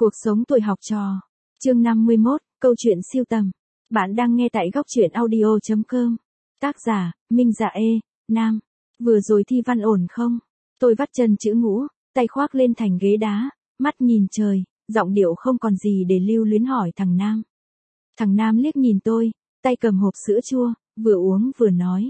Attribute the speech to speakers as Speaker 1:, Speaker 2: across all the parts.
Speaker 1: Cuộc sống tuổi học trò. Chương 51, câu chuyện siêu tầm. Bạn đang nghe tại góc truyện audio.com. Tác giả, Minh Dạ Ê, Nam. Vừa rồi thi văn ổn không? Tôi vắt chân chữ ngũ, tay khoác lên thành ghế đá, mắt nhìn trời, giọng điệu không còn gì để lưu luyến hỏi thằng Nam. Thằng Nam liếc nhìn tôi, tay cầm hộp sữa chua, vừa uống vừa nói.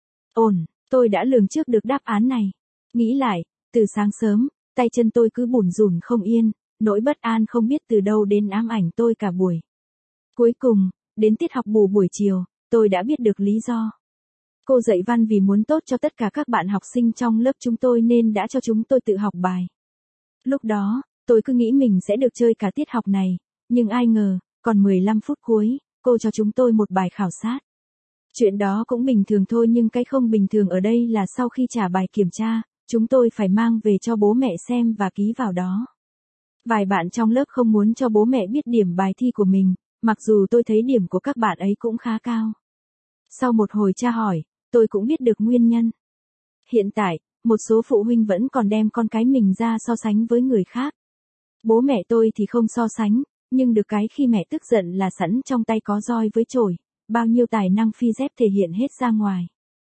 Speaker 1: Ổn, tôi đã lường trước được đáp án này. Nghĩ lại, từ sáng sớm, tay chân tôi cứ bủn rủn không yên, nỗi bất an không biết từ đâu đến ám ảnh tôi cả buổi. Cuối cùng, đến tiết học bù buổi chiều, tôi đã biết được lý do. Cô dạy văn vì muốn tốt cho tất cả các bạn học sinh trong lớp chúng tôi nên đã cho chúng tôi tự học bài. Lúc đó, tôi cứ nghĩ mình sẽ được chơi cả tiết học này, nhưng ai ngờ, còn 15 phút cuối, cô cho chúng tôi một bài khảo sát. Chuyện đó cũng bình thường thôi nhưng cái không bình thường ở đây là sau khi trả bài kiểm tra, chúng tôi phải mang về cho bố mẹ xem và ký vào đó. Vài bạn trong lớp không muốn cho bố mẹ biết điểm bài thi của mình, mặc dù tôi thấy điểm của các bạn ấy cũng khá cao. Sau một hồi tra hỏi, tôi cũng biết được nguyên nhân. Hiện tại, một số phụ huynh vẫn còn đem con cái mình ra so sánh với người khác. Bố mẹ tôi thì không so sánh, nhưng được cái khi mẹ tức giận là sẵn trong tay có roi với chổi, bao nhiêu tài năng phi dép thể hiện hết ra ngoài.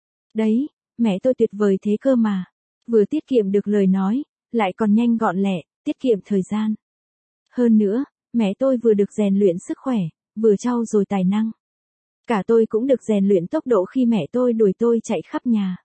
Speaker 1: Đấy, mẹ tôi tuyệt vời thế cơ mà. Vừa tiết kiệm được lời nói, lại còn nhanh gọn lẹ, tiết kiệm thời gian. Hơn nữa, mẹ tôi vừa được rèn luyện sức khỏe, vừa trau dồi tài năng. Cả tôi cũng được rèn luyện tốc độ khi mẹ tôi đuổi tôi chạy khắp nhà.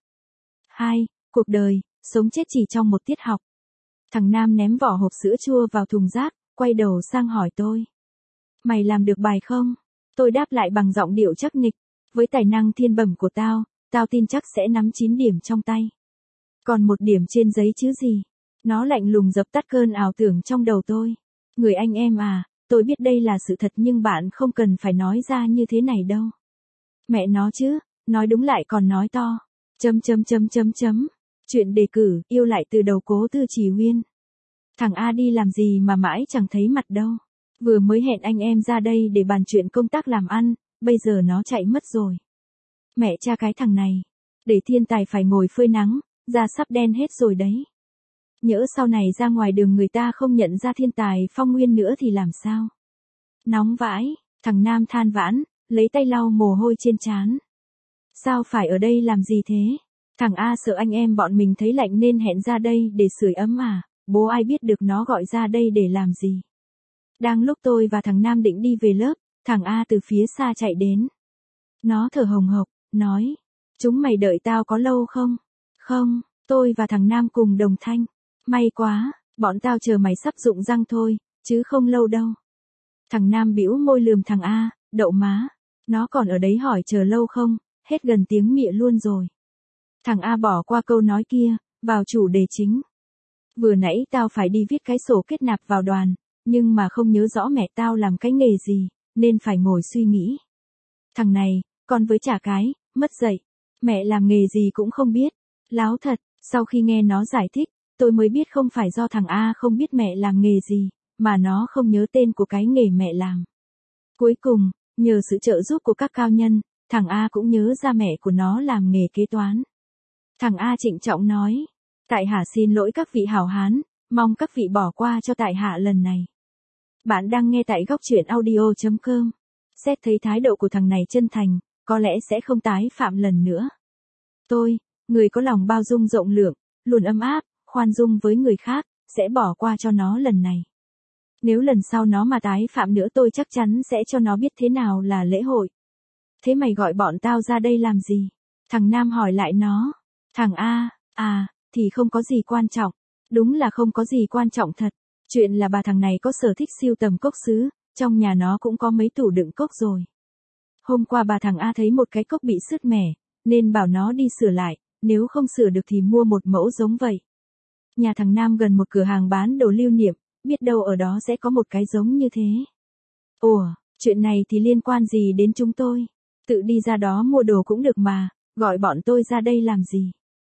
Speaker 1: 2. Cuộc đời, sống chết chỉ trong một tiết học. Thằng Nam ném vỏ hộp sữa chua vào thùng rác, quay đầu sang hỏi tôi. Mày làm được bài không? Tôi đáp lại bằng giọng điệu chắc nịch. Với tài năng thiên bẩm của tao tin chắc sẽ nắm 9 điểm trong tay. Còn 1 điểm trên giấy chứ gì? Nó lạnh lùng dập tắt cơn ảo tưởng trong đầu tôi. Người anh em à, tôi biết đây là sự thật nhưng bạn không cần phải nói ra như thế này đâu. Mẹ nó chứ, nói đúng lại còn nói to. Chuyện đề cử, yêu lại từ đầu Cố Tư Trì Huyên. Thằng A đi làm gì mà mãi chẳng thấy mặt đâu. Vừa mới hẹn anh em ra đây để bàn chuyện công tác làm ăn, bây giờ nó chạy mất rồi. Mẹ cha cái thằng này, để thiên tài phải ngồi phơi nắng, da sắp đen hết rồi đấy. Nhỡ sau này ra ngoài đường người ta không nhận ra thiên tài Phong Nguyên nữa thì làm sao? Nóng vãi, thằng Nam than vãn, lấy tay lau mồ hôi trên trán. Sao phải ở đây làm gì thế? Thằng A sợ anh em bọn mình thấy lạnh nên hẹn ra đây để sưởi ấm à, bố ai biết được nó gọi ra đây để làm gì. Đang lúc tôi và thằng Nam định đi về lớp, thằng A từ phía xa chạy đến. Nó thở hồng hộc, nói, chúng mày đợi tao có lâu không? Không, tôi và thằng Nam cùng đồng thanh. May quá, bọn tao chờ mày sắp rụng răng thôi, chứ không lâu đâu. Thằng Nam bĩu môi lườm thằng A, đậu má. Nó còn ở đấy hỏi chờ lâu không, hết gần tiếng mịa luôn rồi. Thằng A bỏ qua câu nói kia, vào chủ đề chính. Vừa nãy tao phải đi viết cái sổ kết nạp vào đoàn, nhưng mà không nhớ rõ mẹ tao làm cái nghề gì, nên phải ngồi suy nghĩ. Thằng này, con với chả cái, mất dạy. Mẹ làm nghề gì cũng không biết. Láo thật, sau khi nghe nó giải thích, tôi mới biết không phải do thằng A không biết mẹ làm nghề gì, mà nó không nhớ tên của cái nghề mẹ làm. Cuối cùng, nhờ sự trợ giúp của các cao nhân, thằng A cũng nhớ ra mẹ của nó làm nghề kế toán. Thằng A trịnh trọng nói, tại hạ xin lỗi các vị hảo hán, mong các vị bỏ qua cho tại hạ lần này. Bạn đang nghe tại góc truyện audio.com. Xét thấy thái độ của thằng này chân thành, có lẽ sẽ không tái phạm lần nữa. Tôi, người có lòng bao dung rộng lượng, luôn ấm áp, khoan dung với người khác, sẽ bỏ qua cho nó lần này. Nếu lần sau nó mà tái phạm nữa tôi chắc chắn sẽ cho nó biết thế nào là lễ hội. Thế mày gọi bọn tao ra đây làm gì? Thằng Nam hỏi lại nó. Thằng A, thì không có gì quan trọng. Đúng là không có gì quan trọng thật. Chuyện là bà thằng này có sở thích sưu tầm cốc sứ, trong nhà nó cũng có mấy tủ đựng cốc rồi. Hôm qua bà thằng A thấy một cái cốc bị sứt mẻ, nên bảo nó đi sửa lại, nếu không sửa được thì mua một mẫu giống vậy. Nhà thằng Nam gần một cửa hàng bán đồ lưu niệm, biết đâu ở đó sẽ có một cái giống như thế. Ủa, chuyện này thì liên quan gì đến chúng tôi? Tự đi ra đó mua đồ cũng được mà, gọi bọn tôi ra đây làm gì?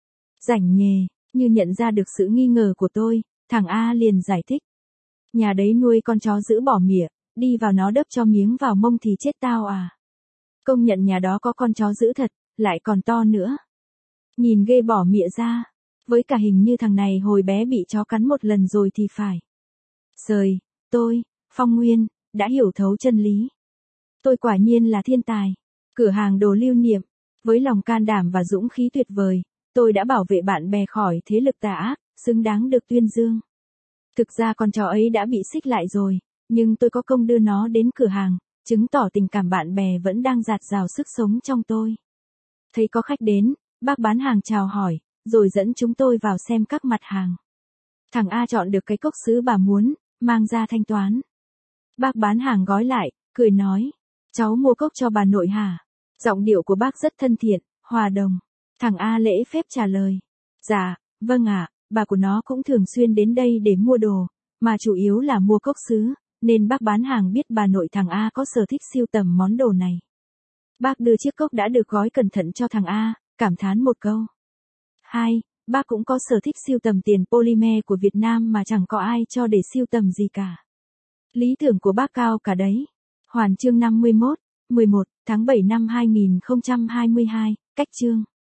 Speaker 1: Rảnh nhề, như nhận ra được sự nghi ngờ của tôi, thằng A liền giải thích. Nhà đấy nuôi con chó giữ bỏ mỉa, đi vào nó đấp cho miếng vào mông thì chết tao à. Công nhận nhà đó có con chó giữ thật, lại còn to nữa. Nhìn ghê bỏ mỉa ra, với cả hình như thằng này hồi bé bị chó cắn một lần rồi thì phải. Sời, tôi, Phong Nguyên, đã hiểu thấu chân lý. Tôi quả nhiên là thiên tài. Cửa hàng đồ lưu niệm, với lòng can đảm và dũng khí tuyệt vời, tôi đã bảo vệ bạn bè khỏi thế lực tà ác, xứng đáng được tuyên dương. Thực ra con chó ấy đã bị xích lại rồi, nhưng tôi có công đưa nó đến cửa hàng, chứng tỏ tình cảm bạn bè vẫn đang dạt dào sức sống trong tôi. Thấy có khách đến, bác bán hàng chào hỏi, rồi dẫn chúng tôi vào xem các mặt hàng. Thằng A chọn được cái cốc sứ bà muốn, mang ra thanh toán. Bác bán hàng gói lại, cười nói, cháu mua cốc cho bà nội hả? Giọng điệu của bác rất thân thiện, hòa đồng. Thằng A lễ phép trả lời, dạ, vâng ạ, bà của nó cũng thường xuyên đến đây để mua đồ, mà chủ yếu là mua cốc sứ, nên bác bán hàng biết bà nội thằng A có sở thích sưu tầm món đồ này. Bác đưa chiếc cốc đã được gói cẩn thận cho thằng A, cảm thán một câu. 2. Bác cũng có sở thích sưu tầm tiền polymer của Việt Nam mà chẳng có ai cho để sưu tầm gì cả. Lý tưởng của bác cao cả đấy. Hoàn chương 51, 11 tháng 7 năm 2022, cách chương.